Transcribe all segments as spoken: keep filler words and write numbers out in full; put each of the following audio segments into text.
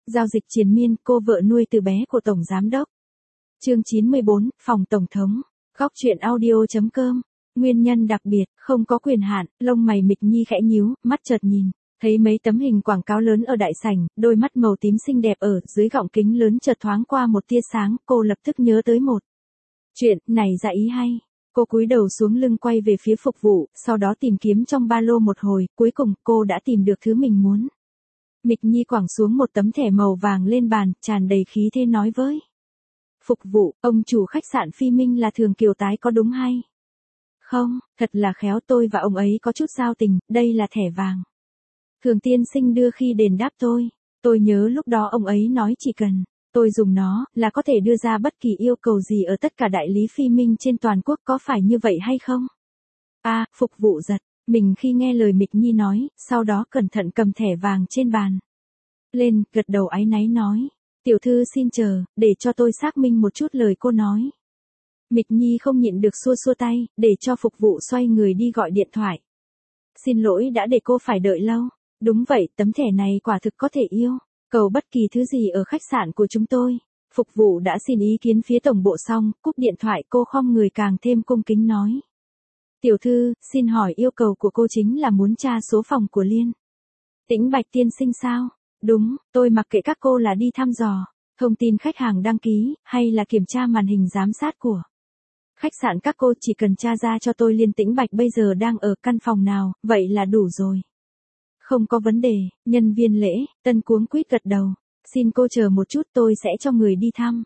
Giao dịch triền miên, cô vợ nuôi từ bé của Tổng Giám đốc. Chương chín mươi bốn, Phòng Tổng thống. Góc truyện audio.com. Nguyên nhân đặc biệt, không có quyền hạn, lông mày Mịch Nhi khẽ nhíu, mắt chợt nhìn. Thấy mấy tấm hình quảng cáo lớn ở đại sảnh, đôi mắt màu tím xinh đẹp ở dưới gọng kính lớn chợt thoáng qua một tia sáng, cô lập tức nhớ tới một chuyện, này dạ ý hay. Cô cúi đầu xuống lưng quay về phía phục vụ, sau đó tìm kiếm trong ba lô một hồi, cuối cùng cô đã tìm được thứ mình muốn. Mịch Nhi quẳng xuống một tấm thẻ màu vàng lên bàn, tràn đầy khí thế nói với phục vụ, ông chủ khách sạn Phi Minh là Thường Kiều Tái có đúng hay? Không, thật là khéo, tôi và ông ấy có chút giao tình, đây là thẻ vàng. Thường tiên sinh đưa khi đền đáp tôi. Tôi nhớ lúc đó ông ấy nói chỉ cần tôi dùng nó là có thể đưa ra bất kỳ yêu cầu gì ở tất cả đại lý Phi Minh trên toàn quốc, có phải như vậy hay không? A, à, phục vụ giật mình khi nghe lời Mịch Nhi nói, sau đó cẩn thận cầm thẻ vàng trên bàn lên, gật đầu áy náy nói, tiểu thư xin chờ, để cho tôi xác minh một chút lời cô nói. Mịch Nhi không nhịn được xua xua tay, để cho phục vụ xoay người đi gọi điện thoại. Xin lỗi đã để cô phải đợi lâu. Đúng vậy, tấm thẻ này quả thực có thể yêu cầu bất kỳ thứ gì ở khách sạn của chúng tôi. Phục vụ đã xin ý kiến phía tổng bộ xong, cúp điện thoại cô khom người càng thêm cung kính nói. Tiểu thư, xin hỏi yêu cầu của cô chính là muốn tra số phòng của Liên Tĩnh Bạch tiên sinh sao? Đúng, tôi mặc kệ các cô là đi thăm dò thông tin khách hàng đăng ký, hay là kiểm tra màn hình giám sát của khách sạn các cô, chỉ cần tra ra cho tôi Liên Tĩnh Bạch bây giờ đang ở căn phòng nào, vậy là đủ rồi. Không có vấn đề, nhân viên lễ, tân cuống quýt gật đầu. Xin cô chờ một chút, tôi sẽ cho người đi thăm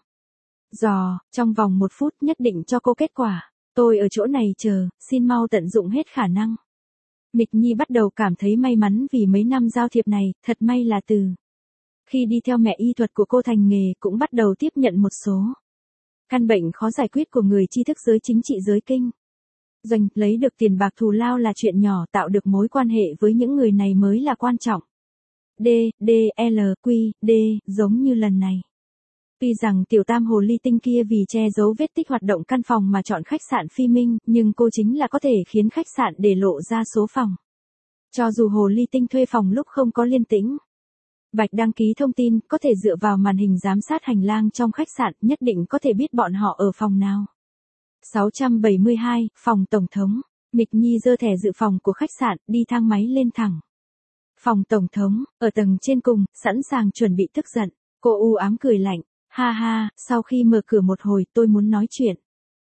dò, trong vòng một phút nhất định cho cô kết quả. Tôi ở chỗ này chờ, xin mau tận dụng hết khả năng. Mịch Nhi bắt đầu cảm thấy may mắn vì mấy năm giao thiệp này, thật may là từ khi đi theo mẹ y thuật của cô thành nghề cũng bắt đầu tiếp nhận một số căn bệnh khó giải quyết của người tri thức giới chính trị giới kinh doanh, lấy được tiền bạc thù lao là chuyện nhỏ, tạo được mối quan hệ với những người này mới là quan trọng. D, D, L, Q, D, giống như lần này. Tuy rằng tiểu tam hồ ly tinh kia vì che giấu vết tích hoạt động căn phòng mà chọn khách sạn Phi Minh, nhưng cô chính là có thể khiến khách sạn để lộ ra số phòng. Cho dù hồ ly tinh thuê phòng lúc không có Liên Tĩnh Bạch đăng ký thông tin, có thể dựa vào màn hình giám sát hành lang trong khách sạn, nhất định có thể biết bọn họ ở phòng nào. sáu trăm bảy mươi hai, phòng tổng thống. Mịch Nhi giơ thẻ dự phòng của khách sạn, đi thang máy lên thẳng phòng tổng thống, ở tầng trên cùng, sẵn sàng chuẩn bị tức giận. Cô u ám cười lạnh, ha ha, sau khi mở cửa một hồi tôi muốn nói chuyện.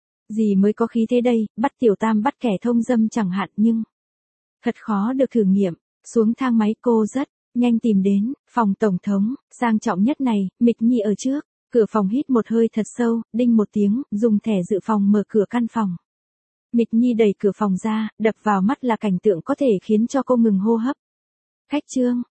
Gì mới có khí thế đây, bắt tiểu tam bắt kẻ thông dâm chẳng hạn, nhưng thật khó được thử nghiệm. Xuống thang máy cô rất nhanh tìm đến phòng tổng thống, sang trọng nhất này. Mịch Nhi ở trước cửa phòng hít một hơi thật sâu, đinh một tiếng, dùng thẻ dự phòng mở cửa căn phòng. Mịch Nhi đẩy cửa phòng ra, đập vào mắt là cảnh tượng có thể khiến cho cô ngừng hô hấp. Khách trương,